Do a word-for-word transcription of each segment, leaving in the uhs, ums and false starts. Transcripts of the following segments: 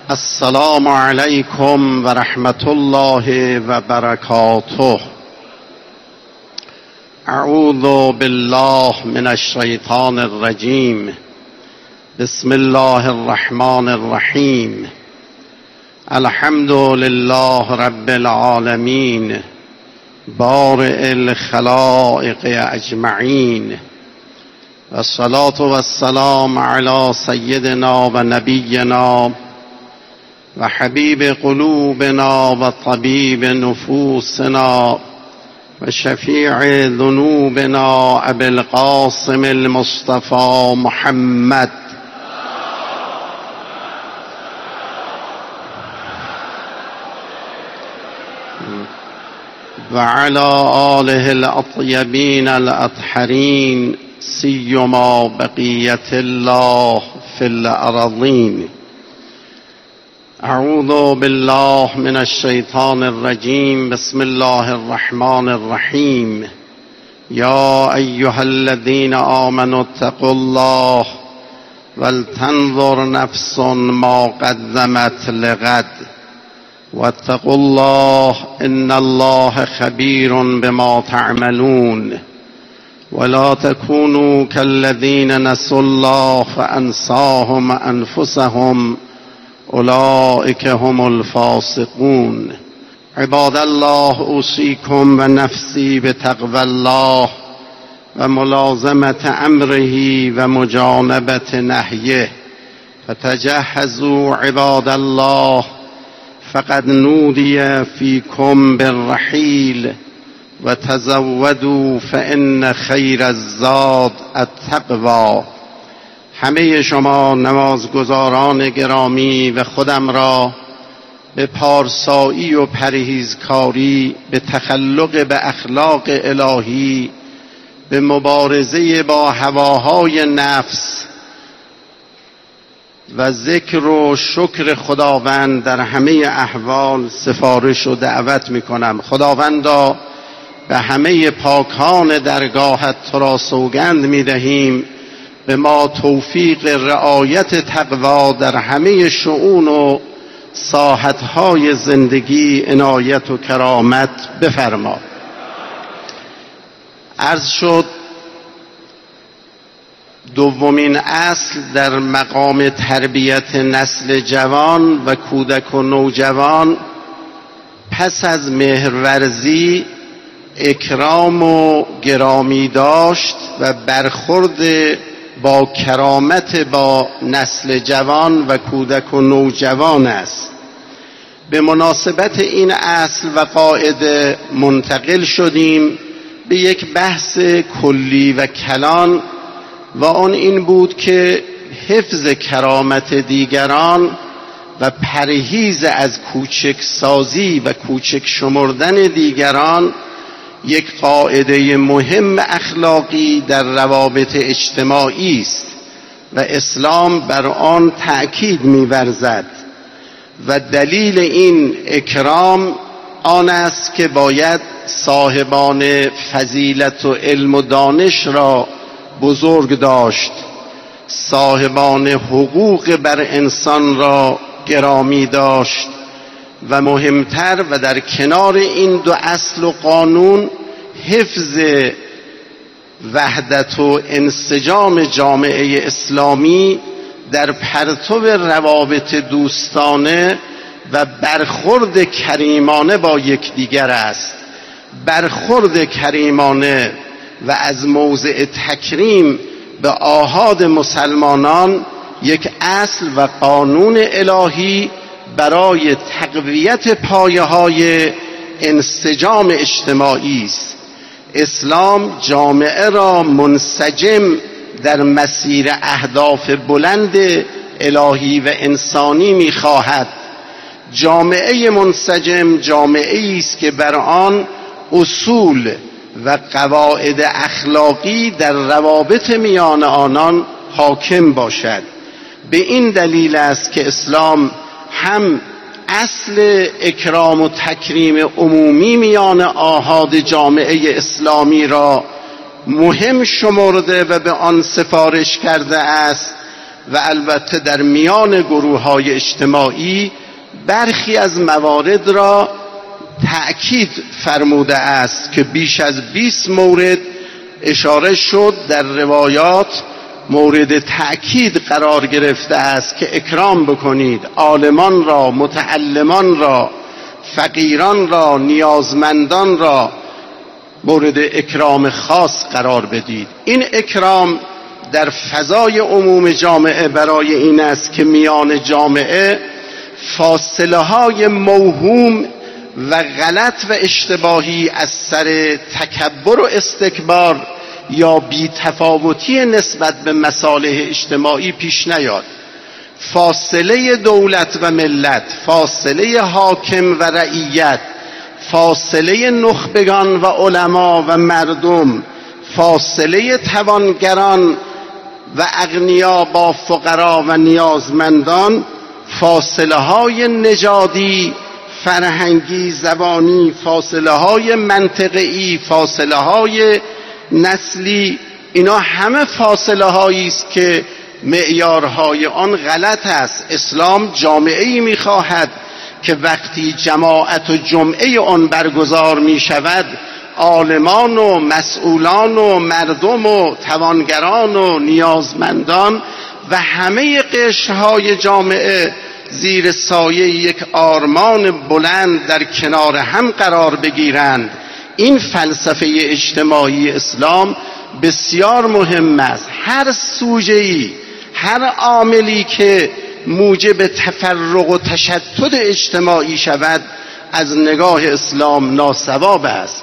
السلام علیکم و رحمت الله و برکاته. اعوذ بالله من الشیطان الرجیم. بسم الله الرحمن الرحیم. الحمد لله رب العالمین بارئ الخلائق اجمعین و الصلاة و السلام علی سیدنا و نبینا و حبیب قلوبنا و طبیب نفوسنا و شفیع ذنوبنا ابی القاسم المصطفى محمد و علی آله الاطیبین الاطهرین سیما بقیت الله فی الارضین. اعوذ بالله من الشیطان الرجیم. بسم الله الرحمن الرحیم. یا ایها الذین آمنوا اتقوا الله ولتنظر نفس ما قدمت لغد واتقوا الله ان الله خبیر بما تعملون ولا تكونوا كالذين نسوا الله فانساهم انفسهم اولئک هم الفاسقون. عباد الله اوصیکم و نفسی بتقوی الله و ملازمت امره و مجانبت نهیه. فتجهزوا عباد الله فقد نودی فیکم بالرحیل و تزودوا فان خیر الزاد التقوی. همه شما نمازگزاران گرامی و خودم را به پارسایی و پرهیزکاری، به تخلق به اخلاق الهی، به مبارزه با هواهای نفس و ذکر و شکر خداوند در همه احوال سفارش و دعوت می کنم. خداوندا به همه پاکان درگاهت تو را سوگند می دهیم به ما توفیق رعایت تقوا در همه شؤون و ساحتهای زندگی عنایت و کرامت بفرما. عرض شد دومین اصل در مقام تربیت نسل جوان و کودک و نوجوان پس از مهرورزی اکرام و گرامی داشت و برخورد با کرامت با نسل جوان و کودک و نوجوان است. به مناسبت این اصل و قاعده منتقل شدیم به یک بحث کلی و کلان و آن این بود که حفظ کرامت دیگران و پرهیز از کوچک سازی و کوچک شمردن دیگران یک قاعده مهم اخلاقی در روابط اجتماعی است و اسلام بر آن تأکید می‌ورزد و دلیل این اکرام آن است که باید صاحبان فضیلت و علم و دانش را بزرگ داشت، صاحبان حقوق بر انسان را گرامی داشت و مهمتر و در کنار این دو اصل و قانون حفظ وحدت و انسجام جامعه اسلامی در پرتو روابط دوستانه و برخورد کریمانه با یکدیگر است. برخورد کریمانه و از موضع تکریم به آحاد مسلمانان یک اصل و قانون الهی برای تقویت پایه‌های انسجام اجتماعی است. اسلام جامعه را منسجم در مسیر اهداف بلند الهی و انسانی می‌خواهد. جامعه منسجم جامعه‌ای است که بر آن اصول و قواعد اخلاقی در روابط میان آنان حاکم باشد. به این دلیل است که اسلام هم اصل اکرام و تکریم عمومی میان آحاد جامعه اسلامی را مهم شمرده و به آن سفارش کرده است و البته در میان گروه‌های اجتماعی برخی از موارد را تأکید فرموده است که بیش از بیست مورد اشاره شد در روایات مورد تأکید قرار گرفته است که اکرام بکنید، عالمان را، متعلمان را، فقیران را، نیازمندان را مورد اکرام خاص قرار بدید. این اکرام در فضای عموم جامعه برای این است که میان جامعه فاصله های موهوم و غلط و اشتباهی از سر تکبر و استکبار یا بی‌تفاوتی نسبت به مصالح اجتماعی پیش نیاد. فاصله دولت و ملت، فاصله حاکم و رعیت، فاصله نخبگان و علما و مردم، فاصله توانگران و اغنیا با فقرا و نیازمندان، فاصله های نژادی، فرهنگی، زبانی، فاصله های منطقه‌ای، فاصله های نسلی، اینا همه فاصله هایی است که معیارهای آن غلط است. اسلام جامعه‌ای می‌خواهد که وقتی جماعت و جمعه آن برگزار می شود عالمان و مسئولان و مردم و توانگران و نیازمندان و همه قشرهای جامعه زیر سایه یک آرمان بلند در کنار هم قرار بگیرند. این فلسفه اجتماعی اسلام بسیار مهم است. هر سوژه‌ای، هر عاملی که موجب تفرق و تشتت اجتماعی شود از نگاه اسلام ناصواب است.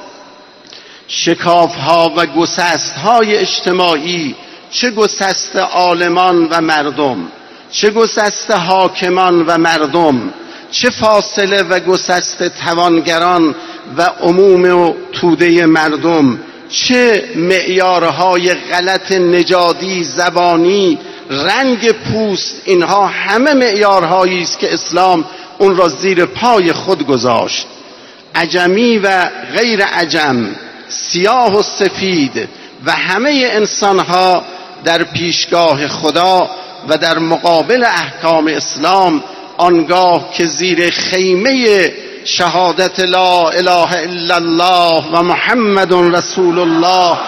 شکاف‌ها و گسست‌های اجتماعی، چه گسست عالمان و مردم، چه گسست حاکمان و مردم، چه فاصله و گسست توانگران و عموم و توده مردم، چه معیارهای غلط نژادی، زبانی، رنگ پوست، اینها همه معیارهایی است که اسلام اون را زیر پای خود گذاشت. عجمی و غیر عجم، سیاه و سفید و همه انسانها در پیشگاه خدا و در مقابل احکام اسلام آنگاه که زیر خیمه شهادت لا اله الا الله و محمد رسول الله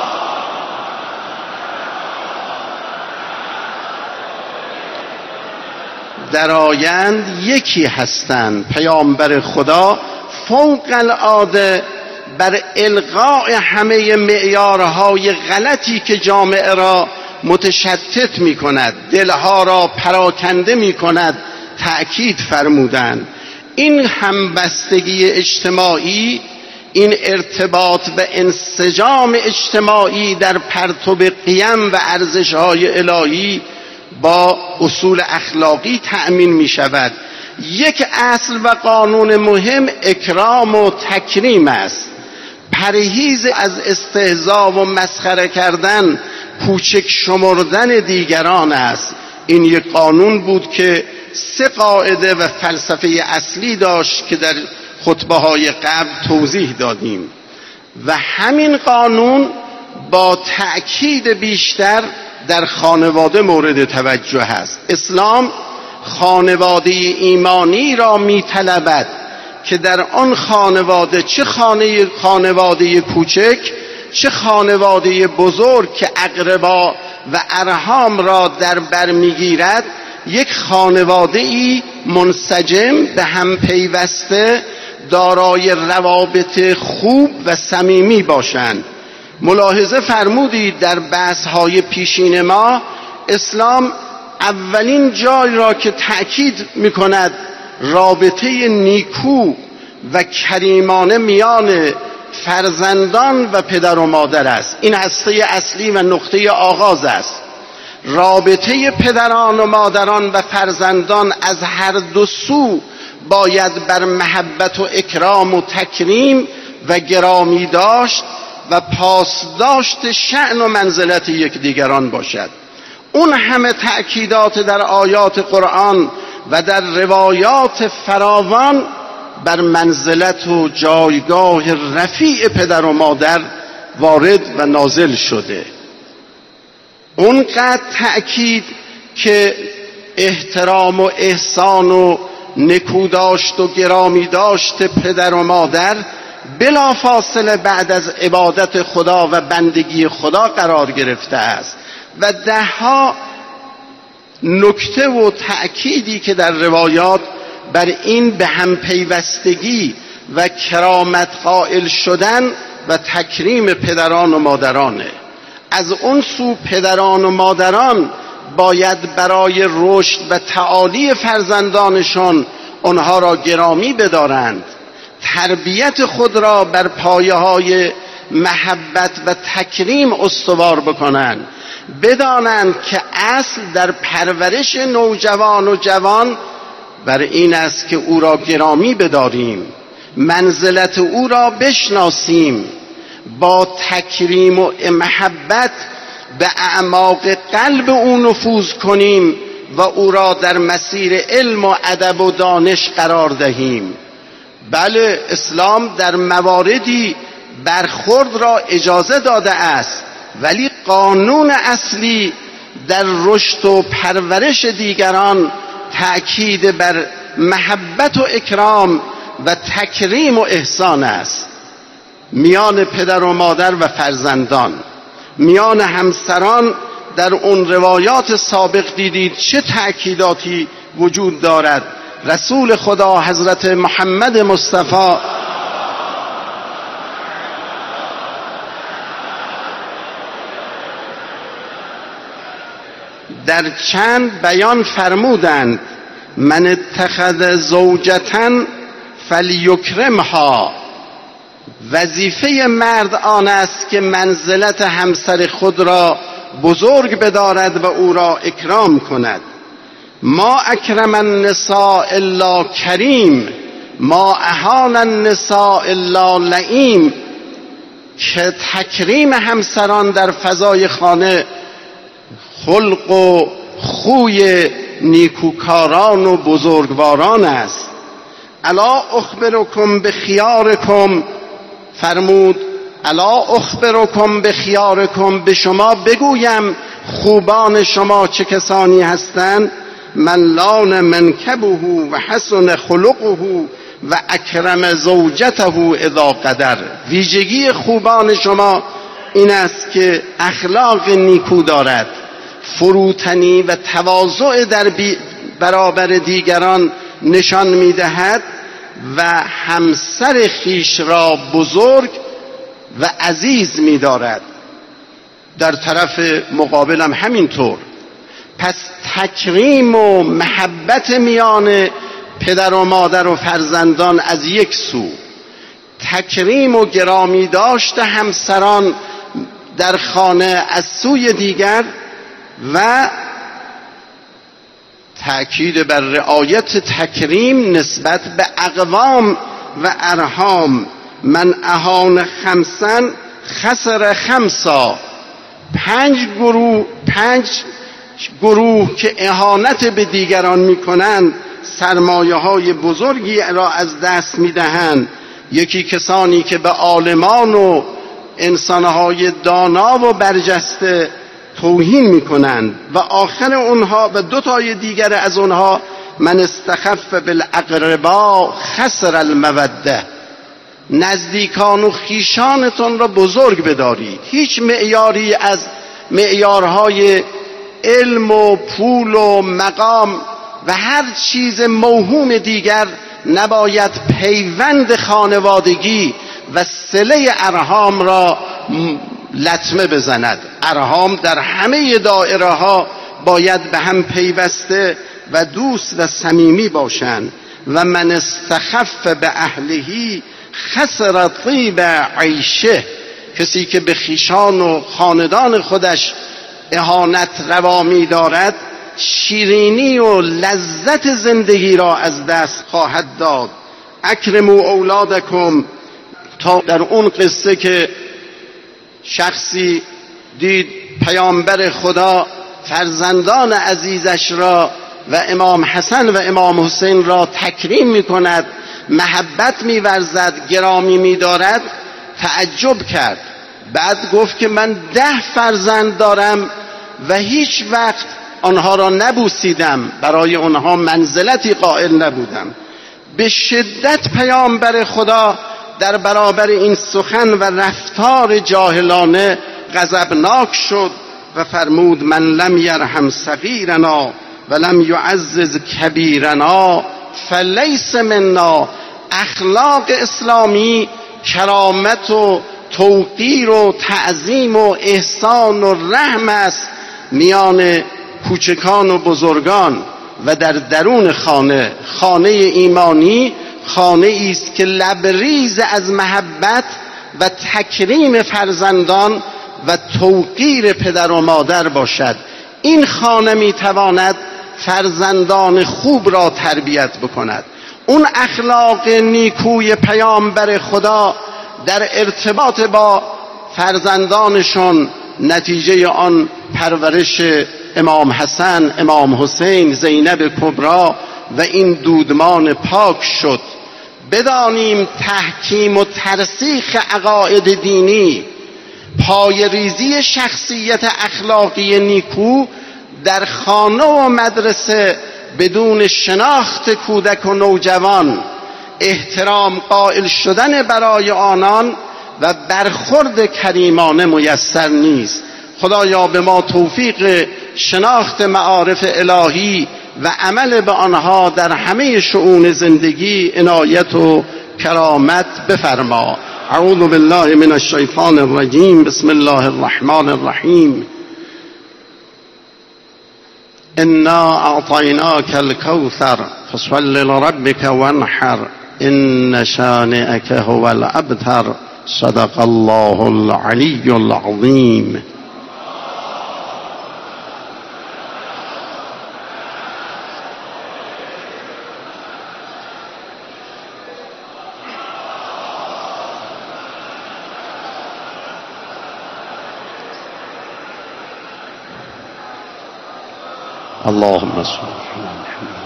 درآیند یکی هستند. پیامبر خدا فوق العاده بر الغاء همه معیارهای غلطی که جامعه را متشتت می کند، دلها را پراکنده می کند تأکید فرمودند. این همبستگی اجتماعی، این ارتباط و انسجام اجتماعی در پرتو قیم و ارزش‌های الهی با اصول اخلاقی تأمین می شود. یک اصل و قانون مهم اکرام و تکریم است. پرهیز از استهزا و مسخره کردن، کوچک شمردن دیگران است. این یک قانون بود که سه قاعده و فلسفه اصلی داشت که در خطبه های قبل توضیح دادیم و همین قانون با تأکید بیشتر در خانواده مورد توجه است. اسلام خانواده ایمانی را می‌طلبد که در آن خانواده، چه خانه خانواده کوچک چه خانواده بزرگ که اقربا و ارحام را در بر میگیرد، یک خانواده ای منسجم به هم پیوسته دارای روابط خوب و صمیمی باشند. ملاحظه فرمودید در بحث‌های پیشین ما اسلام اولین جای را که تأکید می‌کند رابطه نیکو و کریمانه میان فرزندان و پدر و مادر است. این هسته اصلی و نقطه آغاز است. رابطه پدران و مادران و فرزندان از هر دو سو باید بر محبت و اکرام و تکریم و گرامی داشت و پاسداشت شأن و منزلت یکدیگران باشد. اون همه تأکیدات در آیات قرآن و در روایات فراوان بر منزلت و جایگاه رفیع پدر و مادر وارد و نازل شده. اونقدر تأکید که احترام و احسان و نکوداشت و گرامی داشت پدر و مادر بلا فاصله بعد از عبادت خدا و بندگی خدا قرار گرفته است و دهها نکته و تأکیدی که در روایات بر این به هم پیوستگی و کرامت قائل شدن و تکریم پدران و مادرانه. از اون سو پدران و مادران باید برای رشد و تعالی فرزندانشان آنها را گرامی بدارند، تربیت خود را بر پایه های محبت و تکریم استوار بکنند، بدانند که اصل در پرورش نوجوان و جوان بر این است که او را گرامی بداریم، منزلت او را بشناسیم، با تکریم و محبت به اعماق قلب او نفوذ کنیم و او را در مسیر علم و ادب و دانش قرار دهیم. بله، اسلام در مواردی برخورد را اجازه داده است، ولی قانون اصلی در رشد و پرورش دیگران تأکید بر محبت و اکرام و تکریم و احسان است. میان پدر و مادر و فرزندان، میان همسران در اون روایات سابق دیدید چه تأکیداتی وجود دارد. رسول خدا حضرت محمد مصطفی در چند بیان فرمودند من اتخذ زوجتن فلیکرمها. وظیفه مرد آن است که منزلت همسر خود را بزرگ بدارد و او را اکرام کند. ما اکرم النساء الا کریم، ما اهان النساء الا لئیم. که تکریم همسران در فضای خانه خلق و خوی نیکوکاران و بزرگواران است. الا اخبرکم بخیارکم، فرمود الا اخبرکم بخیارکم، به شما بگویم خوبان شما چه کسانی هستند؟ من لان منکبه و حسن خلقه و اکرم زوجته اذا قدر. ویژگی خوبان شما این است که اخلاق نیکو دارد، فروتنی و تواضع در برابر دیگران نشان می‌دهد و همسر خیش را بزرگ و عزیز می‌دارد. در طرف مقابلم همینطور. پس تکریم و محبت میان پدر و مادر و فرزندان از یک سو، تکریم و گرامی داشت همسران در خانه از سوی دیگر، و تأکید بر رعایت تکریم نسبت به اقوام و ارحام. من اهان خمسن خسر خمسا. پنج گروه پنج گروه که اهانت به دیگران میکنند سرمایه های بزرگی را از دست میدهند. یکی کسانی که به عالمان و انسانهای دانا و برجسته توهین میکنند و آخر اونها و دو تای دیگر از اونها من استخف بالاقربا خسر الموده. نزدیکان و خیشانتون را بزرگ بدارید. هیچ معیاری از معیارهای علم و پول و مقام و هر چیز موهوم دیگر نباید پیوند خانوادگی و صله ارحام را لطمه بزند. ارحام در همه دایره ها باید به هم پیوسته و دوست و صمیمی باشند. و من استخف به اهلهی خسر طیب عیشه. کسی که به خیشان و خاندان خودش اهانت روا می دارد شیرینی و لذت زندگی را از دست خواهد داد. اکرموا اولادکم، تا در اون قصه که شخصی دید پیامبر خدا فرزندان عزیزش را و امام حسن و امام حسین را تکریم می کند، محبت می ورزد، گرامی می دارد، تعجب کرد. بعد گفت که من ده فرزند دارم و هیچ وقت آنها را نبوسیدم، برای آنها منزلتی قائل نبودم. به شدت پیامبر خدا در برابر این سخن و رفتار جاهلانه غضبناک شد و فرمود من لم یرحم صغیرنا و لم یعزز کبیرنا فلیس منا. اخلاق اسلامی کرامت و توقیر و تعظیم و احسان و رحم است میان کوچکان و بزرگان و در درون خانه. خانه ایمانی خانه است که لبریز از محبت و تکریم فرزندان و توقیر پدر و مادر باشد. این خانه میتواند فرزندان خوب را تربیت بکند. اون اخلاق نیکوی پیامبر خدا در ارتباط با فرزندانشون نتیجه آن پرورش امام حسن، امام حسین، زینب کبری و این دودمان پاک شد. بدانیم تحکیم و ترسیخ عقاید دینی، پای ریزی شخصیت اخلاقی نیکو در خانه و مدرسه بدون شناخت کودک و نوجوان، احترام قائل شدن برای آنان و برخورد کریمانه میسر نیست. خدایا به ما توفیق شناخت معارف الهی و عمل به آنها در همه شؤون زندگی عنایت و کرامت بفرما. اعوذ بالله من الشیطان الرجیم. بسم الله الرحمن الرحیم. انا اعطیناک الکوثر فصل لربک وانحر ان شانئک هو الابتر. صدق الله العلی العظیم. اللهم صل على محمد.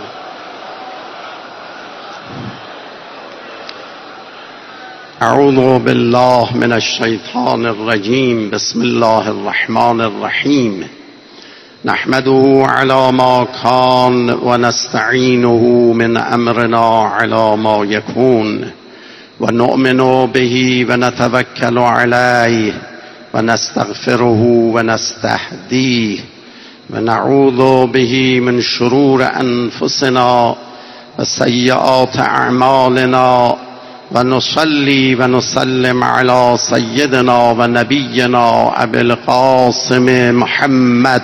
اعوذ بالله من الشیطان الرجیم. بسم الله الرحمن الرحیم. نحمده على ما كان ونستعينه من امرنا على ما يكون ونؤمن به ونتوكل عليه ونستغفره ونستهديه ونعوذ به من شرور أنفسنا وسيئات أعمالنا ونصلي ونسلم على سيدنا ونبينا أبي القاسم محمد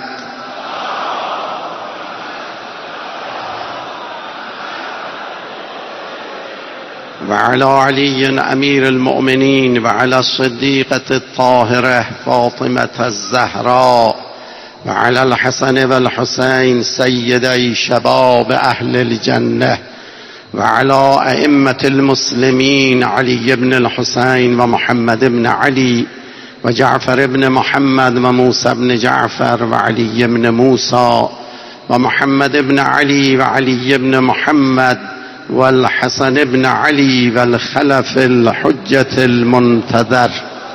وعلى علي أمير المؤمنين وعلى الصديقة الطاهرة فاطمة الزهراء وعلى الحسن والحسين سيدي شباب أهل الجنة وعلى أئمة المسلمين علي بن الحسين ومحمد بن علي وجعفر بن محمد وموسى بن جعفر وعلي بن موسى ومحمد بن علي وعلي بن محمد والحسن بن علي والخلف الحجة المنتظر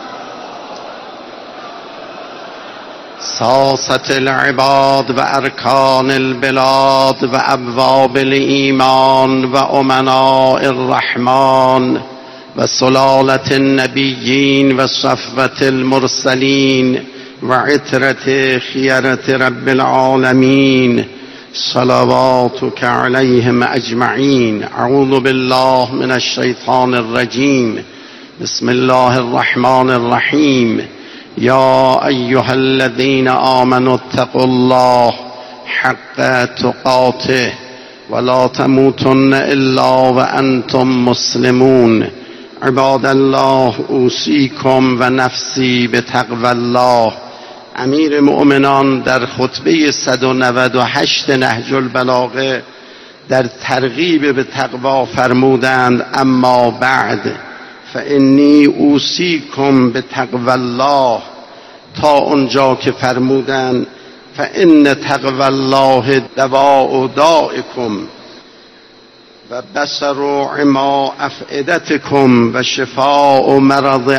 ساسة العباد وأركان البلاد وأبواب الإيمان وأمناء الرحمن وسلالة النبيين وصفوة المرسلين وعترة خيرة رب العالمين صلواتك عليهم أجمعين. أعوذ بالله من الشيطان الرجيم. بسم الله الرحمن الرحيم. يا أيها الذين آمنوا اتقوا الله حق تقاته ولا تموتن إلا وأنتم مسلمون. عباد الله اوصيكم و نفسی به تقوی الله. امیر مؤمنان در خطبه صد و نود و هشت نهج البلاغه در ترغیب به تقوی فرمودند اما بعد فانی اوصیکم به تقوی الله تا اونجا که فرمودند فان تقوی الله دواء دائکم و بصر عما افئدتکم و شفاء مرض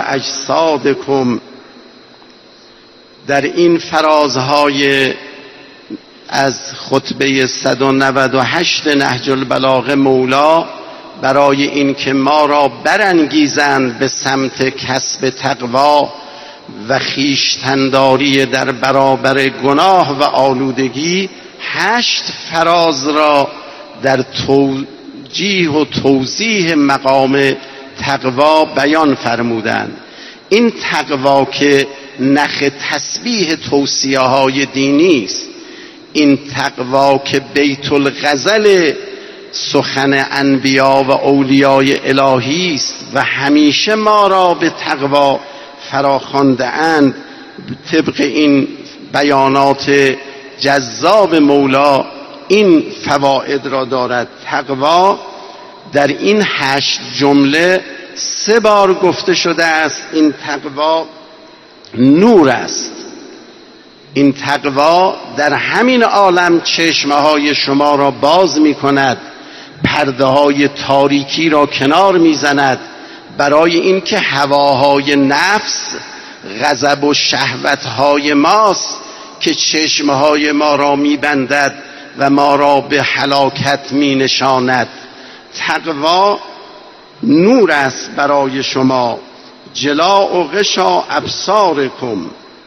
اجسادکم. در این فرازهای از خطبه صد و نود و هشت نهج البلاغه مولا برای این که ما را برانگیزند به سمت کسب تقوا و خویشتن‌داری در برابر گناه و آلودگی هشت فراز را در توجیه و توضیح مقام تقوا بیان فرمودند. این تقوا که نخ تسبیح توصیه های دینی است، این تقوا که بیت الغزل سخن انبیا و اولیای الهی است و همیشه ما را به تقوا فراخوانده اند، طبق این بیانات جذاب مولا این فواید را دارد. تقوا در این هشت جمله سه بار گفته شده است. این تقوا نور است. این تقوا در همین عالم چشمه های شما را باز می کند، پرده های تاریکی را کنار می زند، برای اینکه هواهای نفس، غضب و شهوتهای ماست که چشمه های ما را می بندد و ما را به هلاکت می نشاند. تقوا نور است برای شما. جلاء و غشا ابصارکم،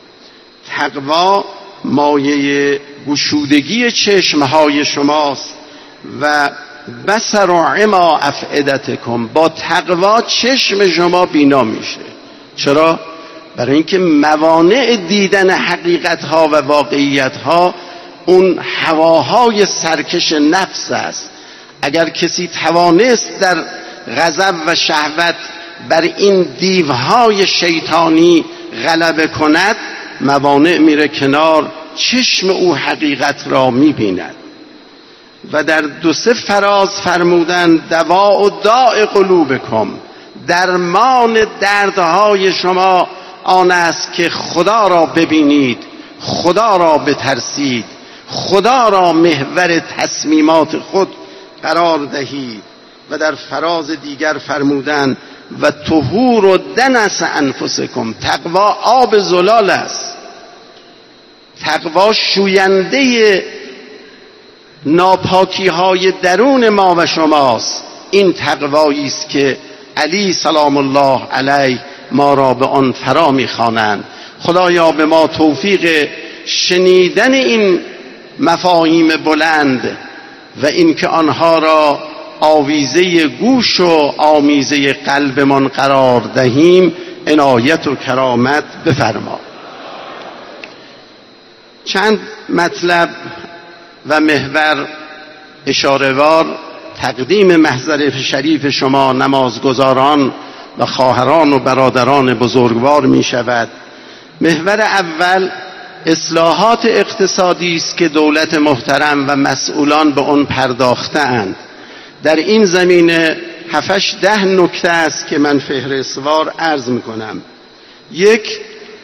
تقوا مایه گشودگی چشمهای شماست. و بصر و عما افئدتکم، با تقوا چشم شما بینا میشه. چرا؟ برای اینکه موانع دیدن حقیقتها و واقعیتها اون هواهای سرکش نفس است. اگر کسی توانست در غضب و شهوت بر این دیوهای شیطانی غلبه کند، موانع میره کنار، چشم او حقیقت را میبیند. و در دو سه فراز فرمودن دواء و داء قلوبکم، درمان دردهای شما آن است که خدا را ببینید، خدا را بترسید، خدا را محور تصمیمات خود قرار دهید. و در فراز دیگر فرمودن و طهور و دنس انفسکم، تقوا آب زلال است. تقوا شوینده ناپاکی های درون ما و شماست. این تقوایی است که علی سلام الله علیه ما را به آن فرا می‌خوانند. خدایا به ما توفیق شنیدن این مفاهیم بلند و اینکه آنها را آویزه گوش و آمیزه قلبمان قرار دهیم عنایت و کرامت بفرما. چند مطلب و محور اشاره‌وار تقدیم محضر شریف شما نمازگزاران و خواهران و برادران بزرگوار می شود. محور اول اصلاحات اقتصادی است که دولت محترم و مسئولان به آن پرداخته‌اند. در این زمینه هفتش ده نکته است که من فهرستوار عرض می کنم. یک،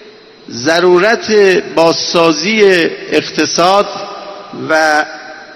ضرورت بازسازی اقتصاد و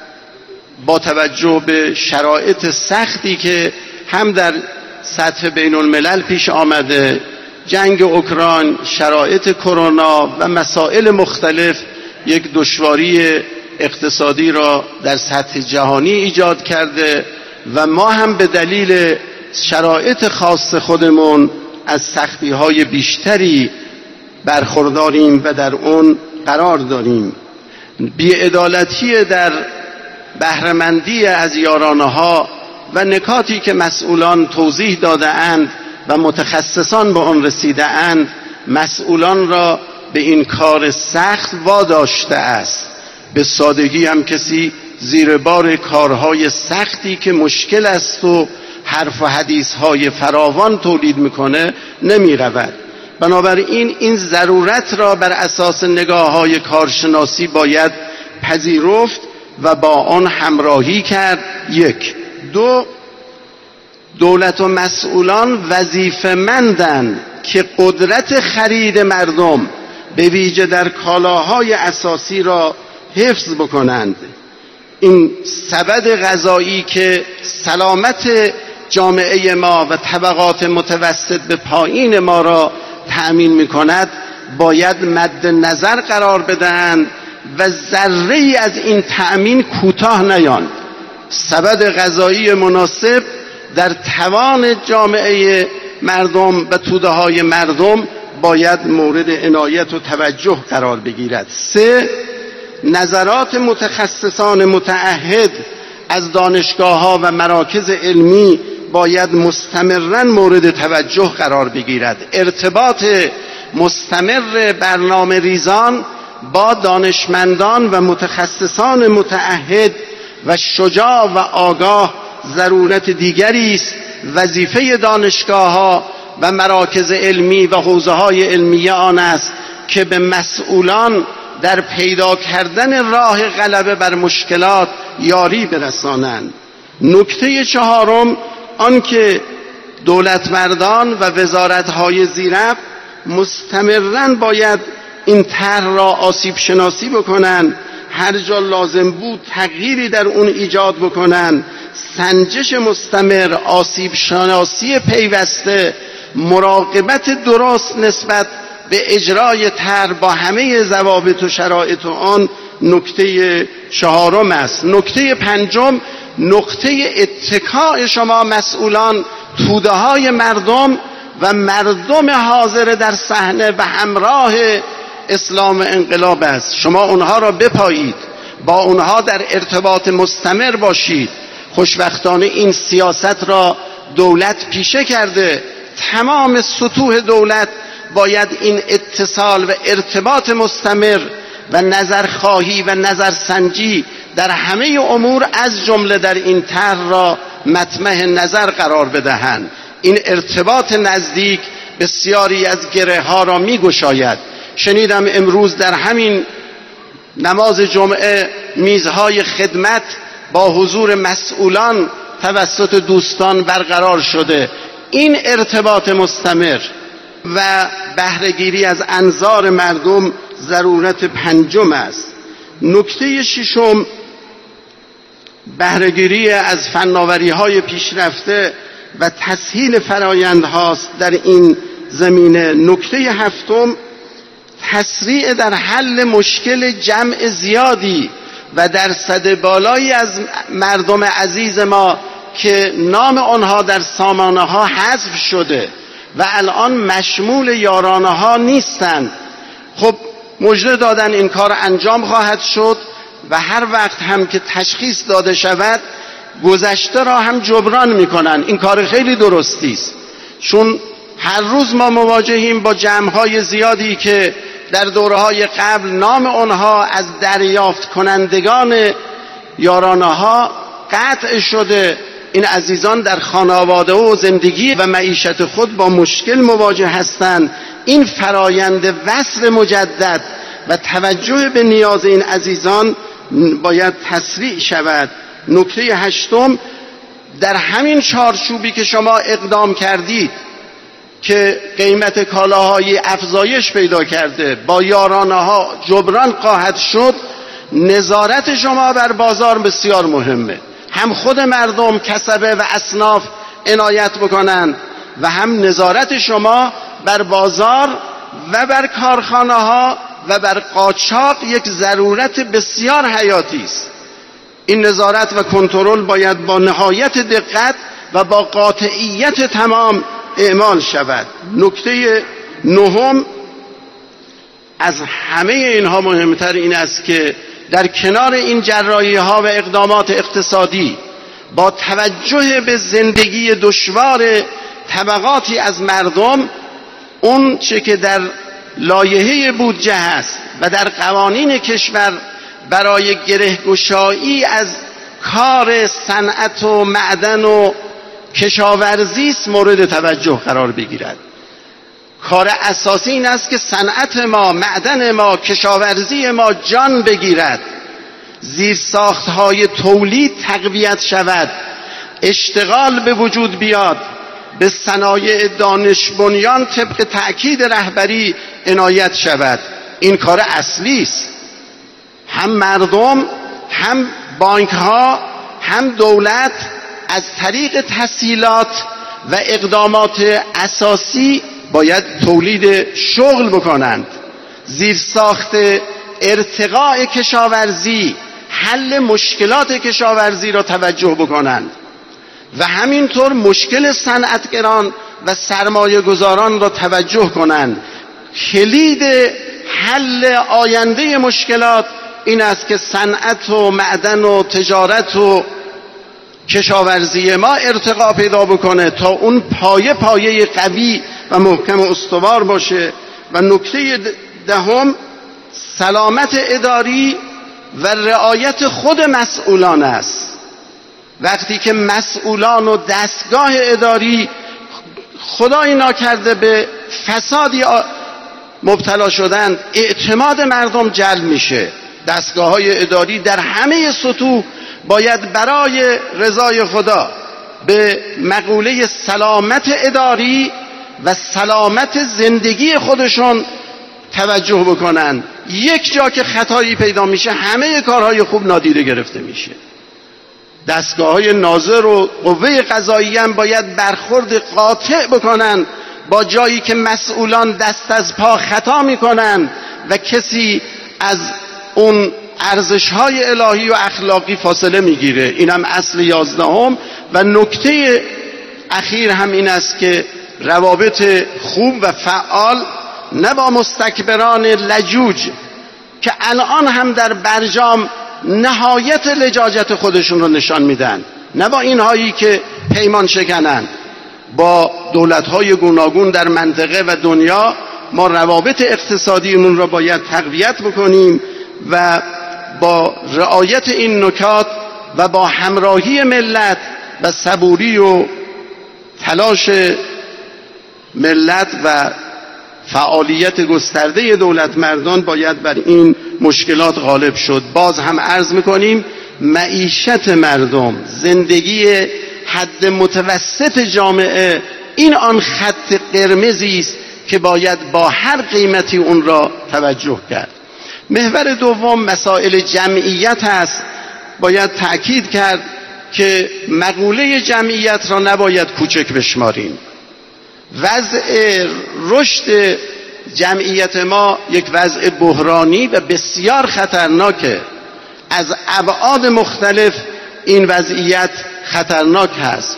با توجه به شرایط سختی که هم در سطح بین الملل پیش آمده، جنگ اوکراین، شرایط کرونا و مسائل مختلف، یک دشواری اقتصادی را در سطح جهانی ایجاد کرده و ما هم به دلیل شرایط خاص خودمون از سختی‌های بیشتری برخورداریم و در اون قرار داریم. بی‌عدالتی در بهره‌مندی از یارانه‌ها و نکاتی که مسئولان توضیح داده اند و متخصصان به آن رسیده اند، مسئولان را به این کار سخت واداشته است. به سادگی هم کسی زیر بار کارهای سختی که مشکل است و حرف و حدیثهای فراوان تولید میکنه نمی رود. بنابراین این ضرورت را بر اساس نگاه‌های کارشناسی باید پذیرفت و با آن همراهی کرد. یک. دو، دولت و مسئولان وظیفه‌مندند که قدرت خرید مردم به ویژه در کالاهای اساسی را حفظ بکنند. این سبد غذایی که سلامت جامعه ما و طبقات متوسط به پایین ما را تأمین می کند باید مد نظر قرار بدهند و ذره ای از این تأمین کوتاه نیاند. سبد غذایی مناسب در توان جامعه مردم و توده های مردم باید مورد عنایت و توجه قرار بگیرد. سه، نظرات متخصصان متعهد از دانشگاه ها و مراکز علمی باید مستمراً مورد توجه قرار بگیرد. ارتباط مستمر برنامه ریزان با دانشمندان و متخصصان متعهد و شجاع و آگاه ضرورت دیگری است. وظیفه دانشگاه ها و مراکز علمی و حوزه های علمی آن است که به مسئولان در پیدا کردن راه غلبه بر مشکلات یاری برسانند. نکته چهارم آنکه دولتمردان و وزارت‌های زیرف مستمراً باید این طرح را آسیب شناسی بکنند، هر جا لازم بود تغییری در اون ایجاد بکنند، سنجش مستمر، آسیب شناسی پیوسته، مراقبت درست نسبت به اجرای طرح با همه ضوابط و شرایط آن نکته چهارم است. نکته پنجم، نقطه اتکاء شما مسئولان توده های مردم و مردم حاضر در صحنه و همراه اسلام و انقلاب است. شما اونها را بپایید، با اونها در ارتباط مستمر باشید. خوشبختانه این سیاست را دولت پیشه کرده. تمام سطوح دولت باید این اتصال و ارتباط مستمر و نظرخواهی و نظرسنجی در همه امور از جمله در این طرح را مطمع نظر قرار بدهند. این ارتباط نزدیک بسیاری از گره ها را می گشاید. شنیدم امروز در همین نماز جمعه میزهای خدمت با حضور مسئولان توسط دوستان برقرار شده. این ارتباط مستمر و بهره‌گیری از انظار مردم ضرورت پنجم است. نکته ششم بهره‌گیری از فناوری‌های پیشرفته و تسهیل فرآیندهاست در این زمینه. نکته هفتم تسریع در حل مشکل جمع زیادی و درصد بالایی از مردم عزیز ما که نام آنها در سامانه ها حذف شده و الان مشمول یارانه ها نیستند. خب مژده دادن این کار انجام خواهد شد و هر وقت هم که تشخیص داده شود گذشته را هم جبران میکنن. این کار خیلی درستی است، چون هر روز ما مواجهیم با جمع‌های زیادی که در دوره‌های قبل نام آنها از دریافت کنندگان یارانه ها قطع شده. این عزیزان در خانواده و زندگی و معیشت خود با مشکل مواجه هستند. این فرایند وصل مجدد و توجه به نیاز این عزیزان باید تسریع شود. نکته هشتم در همین چارچوبی که شما اقدام کردید که قیمت کالاهای افزایش پیدا کرده با یارانه ها جبران خواهد شد، نظارت شما بر بازار بسیار مهمه. هم خود مردم کسبه و اصناف عنایت بکنند و هم نظارت شما بر بازار و بر کارخانه ها و بر قاچاق یک ضرورت بسیار حیاتی است. این نظارت و کنترل باید با نهایت دقت و با قاطعیت تمام اعمال شود. نکته نهم از همه اینها مهمتر این است که در کنار این جراحی ها و اقدامات اقتصادی با توجه به زندگی دشوار طبقاتی از مردم، اون چه که در لایحه بودجه هست و در قوانین کشور برای گره‌گشایی از کار صنعت و معدن و کشاورزی است مورد توجه قرار بگیرد. کار اساسی این است که صنعت ما، معدن ما، کشاورزی ما جان بگیرد، زیرساخت‌های تولید تقویت شود، اشتغال به وجود بیاد، به صنایع دانش بنیان طبق تأکید رهبری عنایت شود. این کار اصلی است. هم مردم، هم بانک ها، هم دولت از طریق تسهیلات و اقدامات اساسی باید تولید شغل بکنند. زیرساخت ارتقاء کشاورزی، حل مشکلات کشاورزی را توجه بکنند و همینطور مشکل صنعتگران و سرمایه گذاران را توجه کنند. کلید حل آینده مشکلات این است که صنعت و معدن و تجارت و کشاورزی ما ارتقا پیدا بکنه تا اون پایه پایه قوی و محکم و استوار باشه. و نکته دهم سلامت اداری و رعایت خود مسئولان است. وقتی که مسئولان و دستگاه اداری خدای ناکرده به فسادی مبتلا شدند، اعتماد مردم جلب میشه. دستگاه های اداری در همه سطوح باید برای رضای خدا به مقوله سلامت اداری و سلامت زندگی خودشون توجه بکنن. یک جا که خطایی پیدا میشه همه کارهای خوب نادیده گرفته میشه. دستگاه های ناظر و قوه قضاییه هم باید برخورد قاطع بکنن با جایی که مسئولان دست از پا خطا میکنن و کسی از اون ارزش های الهی و اخلاقی فاصله میگیره. این هم اصل یازدهم. و نکته اخیر هم این است که روابط خوب و فعال نه با مستکبران لجوج که الان هم در برجام نهایت لجاجت خودشون رو نشان میدن، نه با اینهایی که پیمان شکنن. با دولت‌های گوناگون در منطقه و دنیا ما روابط اقتصادیمون را باید تقویت بکنیم و با رعایت این نکات و با همراهی ملت و صبوری و تلاش ملت و فعالیت گسترده دولت مردان باید بر این مشکلات غالب شد. باز هم عرض میکنیم معیشت مردم، زندگی حد متوسط جامعه، این آن خط قرمزی است که باید با هر قیمتی اون را توجه کرد. محور دوم مسائل جمعیت است. باید تأکید کرد که مقوله جمعیت را نباید کوچک بشماریم. وضع رشد جمعیت ما یک وضع بحرانی و بسیار خطرناکه. از ابعاد مختلف این وضعیت خطرناک هست.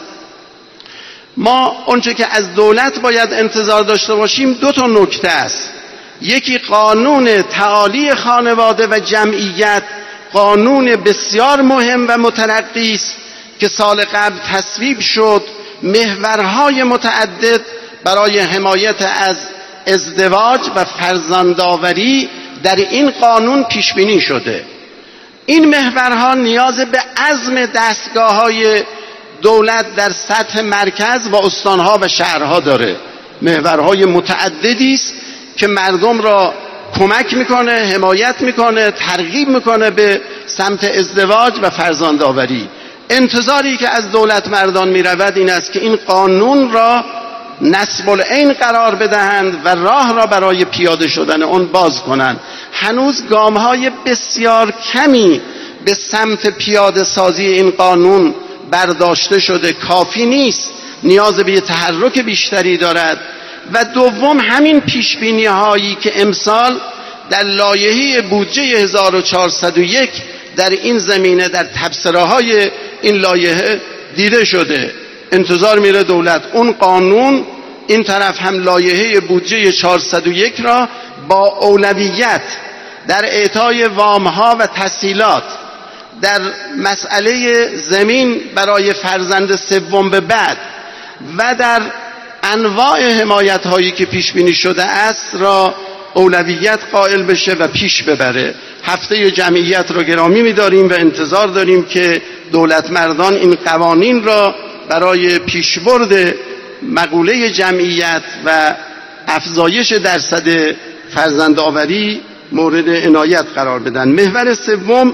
ما اونچه که از دولت باید انتظار داشته باشیم دو تا نکته است. یکی قانون تعالی خانواده و جمعیت، قانون بسیار مهم و مترقی است که سال قبل تصویب شد. محورهای متعدد برای حمایت از ازدواج و فرزندآوری در این قانون پیش بینی شده. این محورها نیاز به عزم دستگاه‌های دولت در سطح مرکز و استانها و شهرها داره. محورهای متعددی است که مردم را کمک میکنه، حمایت میکنه، ترغیب میکنه به سمت ازدواج و فرزندآوری. انتظاری که از دولت مردان میرود این است که این قانون را نصب العین قرار بدهند و راه را برای پیاده شدن اون باز کنند. هنوز گام‌های بسیار کمی به سمت پیاده سازی این قانون برداشته شده، کافی نیست، نیاز به تحرک بیشتری دارد. و دوم همین پیشبینی هایی که امسال در لایحه بودجه هزار و چهارصد و یک در این زمینه در تبصره های این لایحه دیده شده. انتظار میره دولت اون قانون، این طرف هم لایحه بودجه چهارصد و یک را با اولویت در اعطای وامها و تسهیلات، در مسئله زمین برای فرزند سوم به بعد و در انواع حمایت هایی که پیش بینی شده است را اولویت قائل بشه و پیش ببره. هفته جمعیت را گرامی می‌داریم و انتظار داریم که دولت مردان این قوانین را برای پیشبرد مقوله جمعیت و افزایش درصد فرزندآوری مورد عنایت قرار بدن. محور سوم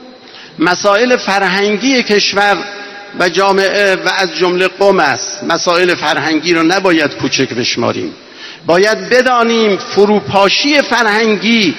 مسائل فرهنگی کشور و جامعه و از جمله قوم است. مسائل فرهنگی را نباید کوچک بشماریم. باید بدانیم فروپاشی فرهنگی،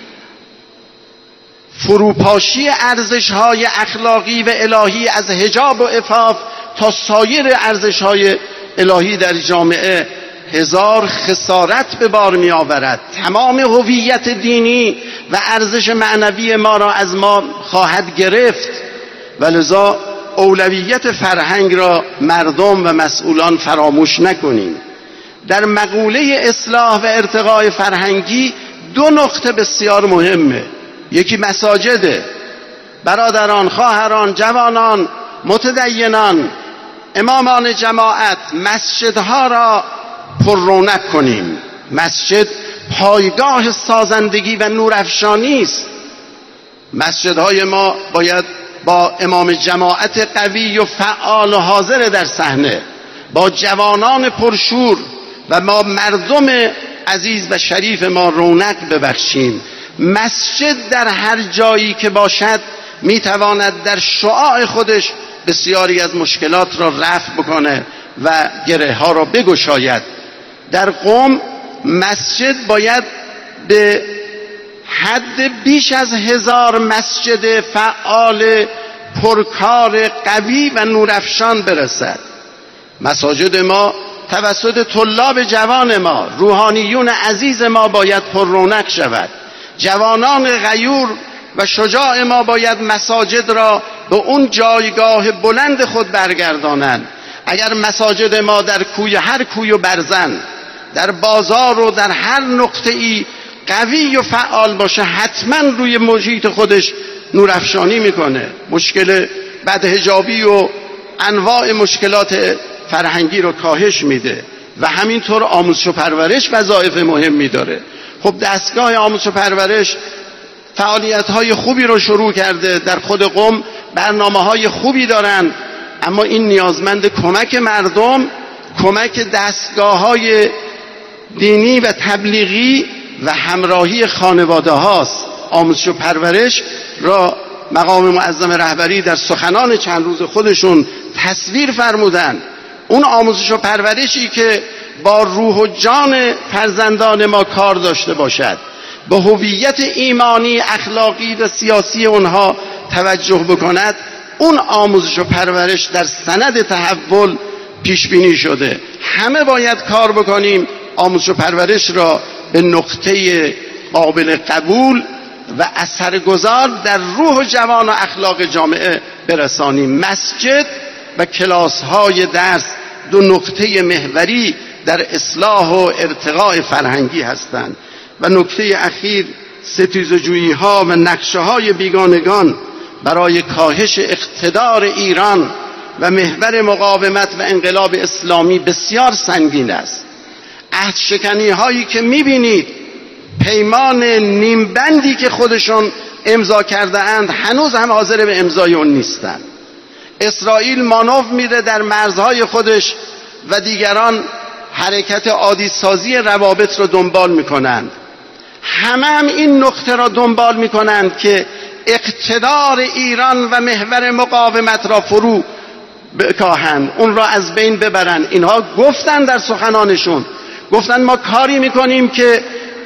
فروپاشی ارزش‌های اخلاقی و الهی از حجاب و عفاف تا سایر ارزش‌های الهی در جامعه، هزار خسارت به بار می آورد. تمام هویت دینی و ارزش معنوی ما را از ما خواهد گرفت و لذا اولویت فرهنگ را مردم و مسئولان فراموش نکنیم. در مقوله اصلاح و ارتقاء فرهنگی دو نقطه بسیار مهمه. یکی مساجده. برادران، خواهران، جوانان، متدینان، امامان جماعت، مسجدها را پر رونق کنیم. مسجد پایگاه سازندگی و نورافشانی است. مسجدهای ما باید با امام جماعت قوی و فعال و حاضر در صحنه، با جوانان پرشور و با مردم عزیز و شریف ما رونق ببخشیم. مسجد در هر جایی که باشد میتواند در شعاع خودش بسیاری از مشکلات را رفع بکنه و گره ها را بگشاید. در قم مسجد باید به حد بیش از هزار مسجد فعال پرکار قوی و نورافشان برسد. مساجد ما توسط طلاب جوان ما، روحانیون عزیز ما باید پر رونق شود. جوانان غیور و شجاع ما باید مساجد را به اون جایگاه بلند خود برگردانند. اگر مساجد ما در کوی هر کوی و برزن، در بازار و در هر نقطه‌ای قوی و فعال باشه، حتما روی محیط خودش نورافشانی میکنه. مشکل بدحجابی و انواع مشکلات فرهنگی رو کاهش میده و همینطور آموزش و پرورش وظایف مهمی داره. خب دستگاه آموزش و پرورش فعالیت‌های خوبی رو شروع کرده. در خود قم برنامه‌های خوبی دارن، اما این نیازمند کمک مردم، کمک دستگاه‌های دینی و تبلیغی و همراهی خانواده هاست. آموزش و پرورش را مقام معظم رهبری در سخنان چند روز خودشون تصویر فرمودن. اون آموزش و پرورشی که با روح و جان فرزندان ما کار داشته باشد، به هویت ایمانی، اخلاقی و سیاسی اونها توجه بکند، اون آموزش و پرورش در سند تحول پیش بینی شده. همه باید کار بکنیم آموزش و پرورش را به نقطه قابل قبول و اثرگذار در روح و جوان و اخلاق جامعه برسانیم. مسجد و کلاس‌های درس دو نقطه محوری در اصلاح و ارتقاء فرهنگی هستند. و نکته اخیر، ستیزجویی ها و نقشه های بیگانگان برای کاهش اقتدار ایران و محور مقاومت و انقلاب اسلامی بسیار سنگین است. عهد شکنی هایی که میبینید، پیمان نیمبندی که خودشون امضا کرده اند، هنوز هم حاضر به امضای اون نیستند. اسرائیل مانور میده در مرزهای خودش و دیگران حرکت عادی سازی روابط رو دنبال میکنند. همه هم این نقطه را دنبال میکنند که اقتدار ایران و محور مقاومت را فرو بکاهند، اون را از بین ببرند. اینها گفتن در سخنانشون، گفتن ما کاری میکنیم که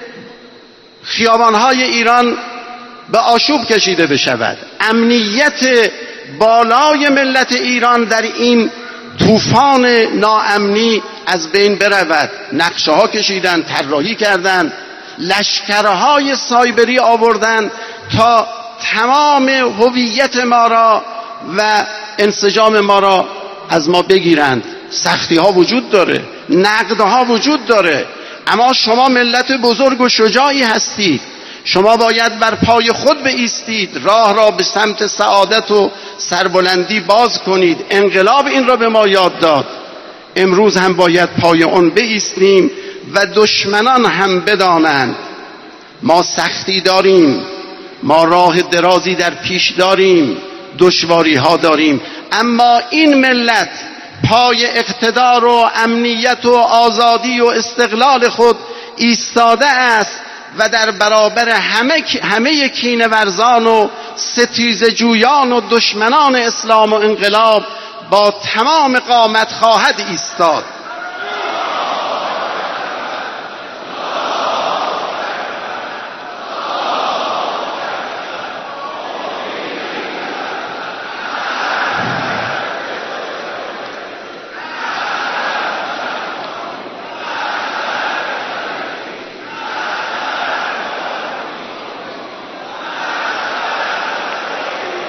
خیابانهای ایران به آشوب کشیده بشود، امنیت بالای ملت ایران در این طوفان ناامنی از بین برود. نقشه ها کشیدن، طراحی کردند، لشکرهای سایبری آوردند تا تمام هویت ما را و انسجام ما را از ما بگیرند. سختی ها وجود داره، نقد ها وجود داره، اما شما ملت بزرگ و شجاعی هستید. شما باید بر پای خود بایستید، راه را به سمت سعادت و سربلندی باز کنید. انقلاب این را به ما یاد داد. امروز هم باید پای اون بایستیم و دشمنان هم بدانند ما سختی داریم، ما راه درازی در پیش داریم، دشواری ها داریم، اما این ملت پای اقتدار و امنیت و آزادی و استقلال خود ایستاده است و در برابر همه همه کینه ورزان و ستیزه جویان و دشمنان اسلام و انقلاب با تمام قامت خواهد ایستاد.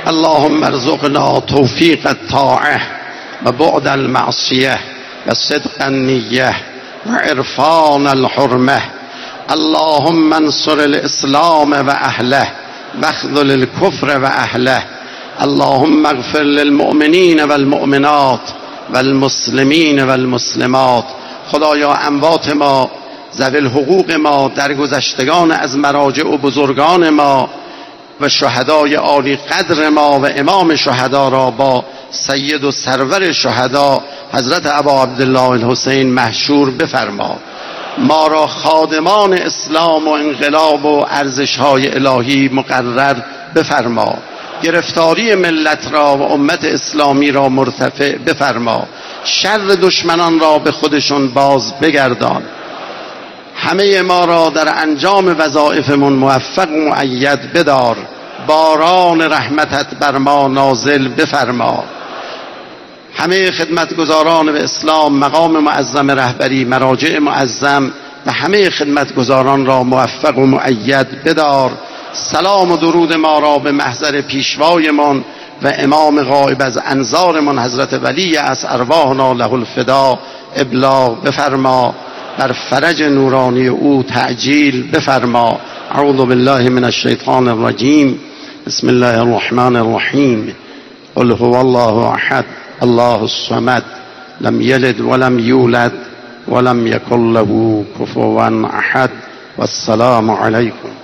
اللهم ارزقنا توفیق الطاعه و بعد المعصیه و صدق النیه و عرفان الحرمه. اللهم انصر الاسلام و اهله واخذل الكفر و اهله. اللهم اغفر للمؤمنین و المؤمنات و المسلمین و المسلمات. خدایا اموات ما، ذوی الحقوق ما، درگذشتگان از مراجع و بزرگان ما و شهدای عالی قدر ما و امام شهدا را با سید و سرور شهدا حضرت ابا عبدالله الحسین محشور بفرما. ما را خادمان اسلام و انقلاب و ارزش‌های الهی مقرر بفرما. گرفتاری ملت را و امت اسلامی را مرتفع بفرما. شر دشمنان را به خودشون باز بگردان. همه ما را در انجام وظایفمون موفق و مؤید بدار. باران رحمتت بر ما نازل بفرما. همه خدمتگزاران به اسلام، مقام معظم رهبری، مراجع معظم و همه خدمتگزاران را موفق و مؤید بدار. سلام و درود ما را به محضر پیشوایمان و امام غایب از انظارمان حضرت ولی از ارواحنا له الفدا ابلاغ بفرما. بر فرج نورانی او تعجیل بفرما. اعوذ بالله من الشیطان الرجیم. بسم الله الرحمن الرحیم. قل هو الله احد الله الصمد لم یلد ولم یولد ولم یکن له کفوا احد. والسلام علیکم.